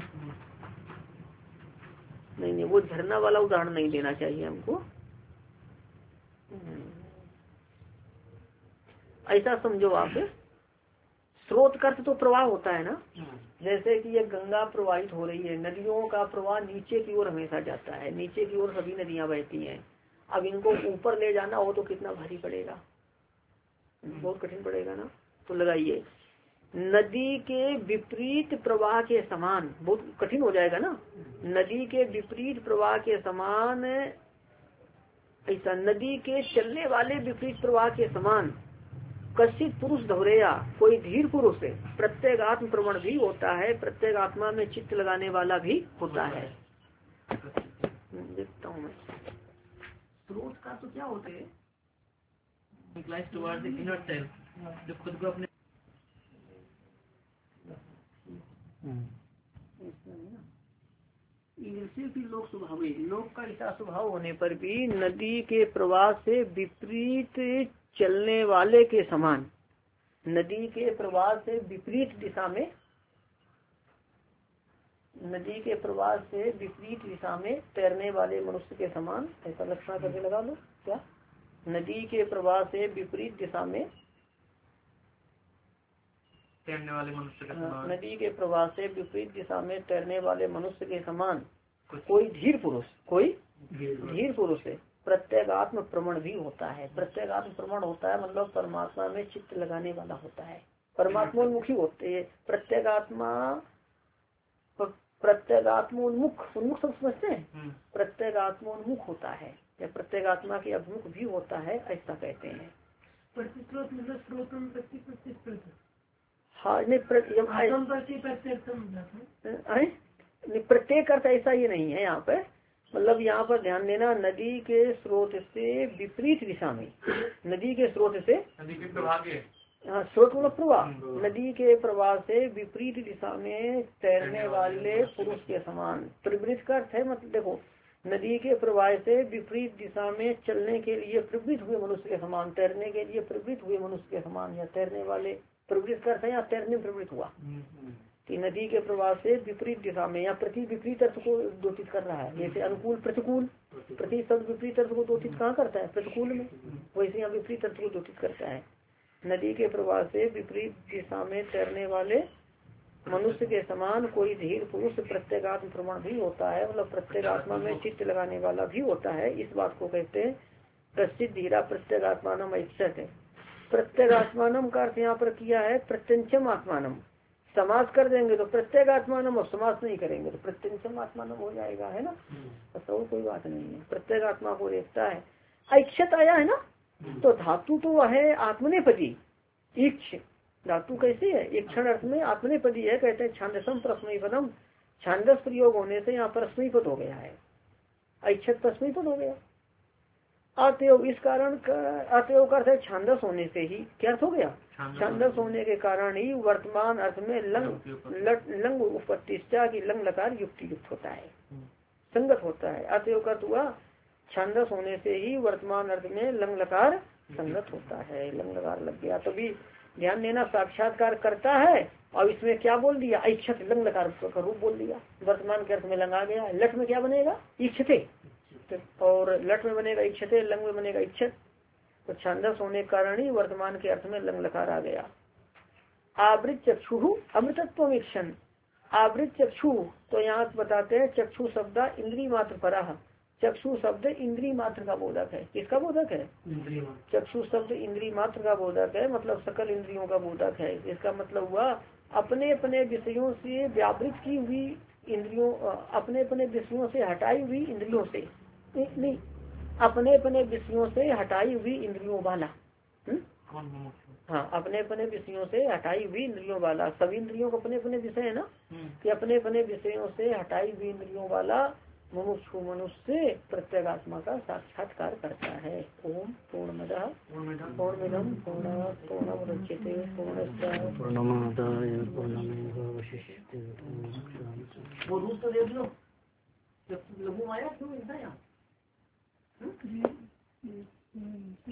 नहीं नहीं वो झरना वाला उदाहरण नहीं देना चाहिए हमको। ऐसा समझो आप, स्रोत का अर्थ तो प्रवाह होता है ना, जैसे कि ये गंगा प्रवाहित हो रही है, नदियों का प्रवाह नीचे की ओर हमेशा जाता है, नीचे की ओर सभी नदियां बहती हैं। अब इनको ऊपर ले जाना हो तो कितना भारी पड़ेगा, बहुत कठिन पड़ेगा ना। तो लगाइए नदी के विपरीत प्रवाह के समान, बहुत कठिन हो जाएगा ना। नदी के विपरीत प्रवाह के समान, ऐसा नदी के चलने वाले विपरीत प्रवाह के समान कशित पुरुष धौरेया, कोई धीर पुरुष है, प्रत्येक आत्म प्रवण भी होता है, प्रत्येक आत्मा में चित्त लगाने वाला भी होता है। देखता हूँ मैं स्रोत का तो क्या होते हैं, जो खुद को अपने ईर्ष्या की लोक स्वभाव, लोक का ऐसा स्वभाव होने पर भी नदी के प्रवाह से विपरीत चलने वाले के समान, नदी के प्रवाह से विपरीत दिशा में, नदी के प्रवाह से विपरीत दिशा में तैरने वाले मनुष्य के समान, ऐसा लक्षण करके लगा लो क्या। नदी के प्रवाह से विपरीत दिशा में तैरने वाले मनुष्य के समान, नदी के प्रवाह से विपरीत दिशा में तैरने वाले मनुष्य के समान कोई धीर पुरुष, कोई धीर पुरुष है, प्रत्येक आत्म प्रमण भी होता है। प्रत्येक आत्म प्रमण होता है मतलब परमात्मा में चित्त लगाने वाला होता है, परमात्मोन्मुखी होते है। प्रत्येक आत्मा प्रत्येक आत्मोन्मुख, उन्मुख सब समझते हैं, प्रत्येक आत्मोन्मुख होता है या प्रत्येक आत्मा के अभिमुख भी होता है, ऐसा कहते हैं। हाँ नहीं प्रत्येक अर्थ ऐसा ही नहीं है यहाँ पे, मतलब यहाँ पर ध्यान देना नदी के स्रोत से विपरीत दिशा में, नदी के स्रोत से नदी के प्रवाह के, हाँ स्रोत मतलब प्रवाह, नदी के प्रवाह से विपरीत दिशा में तैरने वाले पुरुष के समान। प्रवृत्त का अर्थ है मतलब देखो नदी के प्रवाह से विपरीत दिशा में चलने के लिए प्रवृत्त हुए मनुष्य के समान, तैरने के लिए प्रवृत्त हुए मनुष्य के समान, या तैरने वाले प्रवृत्त करते हैं या तैरने प्रवृत्त हुआ कि नदी के प्रवाह से विपरीत दिशा में, या प्रति विपरीत अर्थ को दोषित कर रहा है। जैसे अनुकूल प्रतिकूल, प्रति शब्द विपरीत अर्थ को दोषित कहाँ करता है? प्रतिकूल में, वैसे यहाँ विपरीत अर्थ को दोषित करता है। नदी के प्रवाह से विपरीत दिशा में तैरने वाले मनुष्य के समान कोई धीर पुरुष प्रत्येगात्म प्रमाण भी होता है, मतलब प्रत्येक आत्मा में चित्त लगाने वाला भी होता है। इस बात को कहते हैं प्रसिद्ध धीरा प्रत्येगात्मानम ऐक्षत है। प्रत्येगात्मानम का अर्थ यहाँ पर किया है प्रत्यंचम आत्मानम, समास कर देंगे तो प्रत्येगात्मानम, और समास नहीं करेंगे तो प्रत्यंचम आत्मानम हो जाएगा, है ना। बस और कोई बात नहीं है, प्रत्येगात्मा को देखता है। ऐक्षत आया है ना, तो धातु तो है आत्मनेपदी। ईक्ष धातु कैसी है, एक क्षण अर्थ में आत्मनेपदी है, कहते हैं छांदसम परस्मैपदम। छांदस प्रयोग होने से यहाँ परस्मैपद हो गया है, ऐक्षत परस्मैपद हो गया। अतएव इस कारण का अतएव का अर्थ है छांदस होने से ही, क्या अर्थ हो गया, छांदस होने के कारण ही वर्तमान अर्थ में लंग लंग उपत्तिष्ठा की लंग लकार युक्ति युक्त होता है, संगत होता है। अतएव का हुआ छांदस होने से ही वर्तमान अर्थ में लंग लकार संगत होता है, लंग लकार लग गया। तभी ध्यान देना, साक्षात्कार करता है और इसमें क्या बोल दिया, ऐक्षत लंग लकार का रूप बोल दिया, वर्तमान के अर्थ में लंग आ गया। लट में क्या बनेगा, इच्छते, और लट में बनेगा इच्छते, लंग में बनेगा इच्छत। तो छांदस होने के कारण ही वर्तमान के अर्थ में लंग लकार आ गया। आवृत चक्षु अमृतत्व वीक्षण, आवृत चक्षु, तो यहाँ बताते हैं चक्षु शब्द इंद्रिय मात्र परा। चक्षु शब्द इंद्रिय मात्र का बोधक है, किसका बोधक है, चक्षु शब्द इंद्रिय मात्र का बोधक है, मतलब सकल इंद्रियों का बोधक है। इसका मतलब हुआ अपने अपने विषयों से व्यावृत की हुई इंद्रियों, अपने अपने विषयों से हटाई हुई इंद्रियों से, नहीं अपने अपने विषयों से हटाई हुई इंद्रियों वाला। हाँ, अपने अपने विषयों से हटाई हुई इंद्रियों वाला, सभी इंद्रियों को अपने अपने विषय है ना, कि अपने अपने विषयों से हटाई हुई इंद्रियों वाला मुमुक्षु मनुष्य प्रत्येगात्मा का साक्षात्कार करता है। ओम पूर्णमदः पूर्णमिदं पूर्णात् पूर्णमुदच्यते पूर्णस्य पूर्णमादाय पूर्णमेवावशिष्यते। वो रूप तो देख लो, लघु माया क्यों मिलता है यहाँ।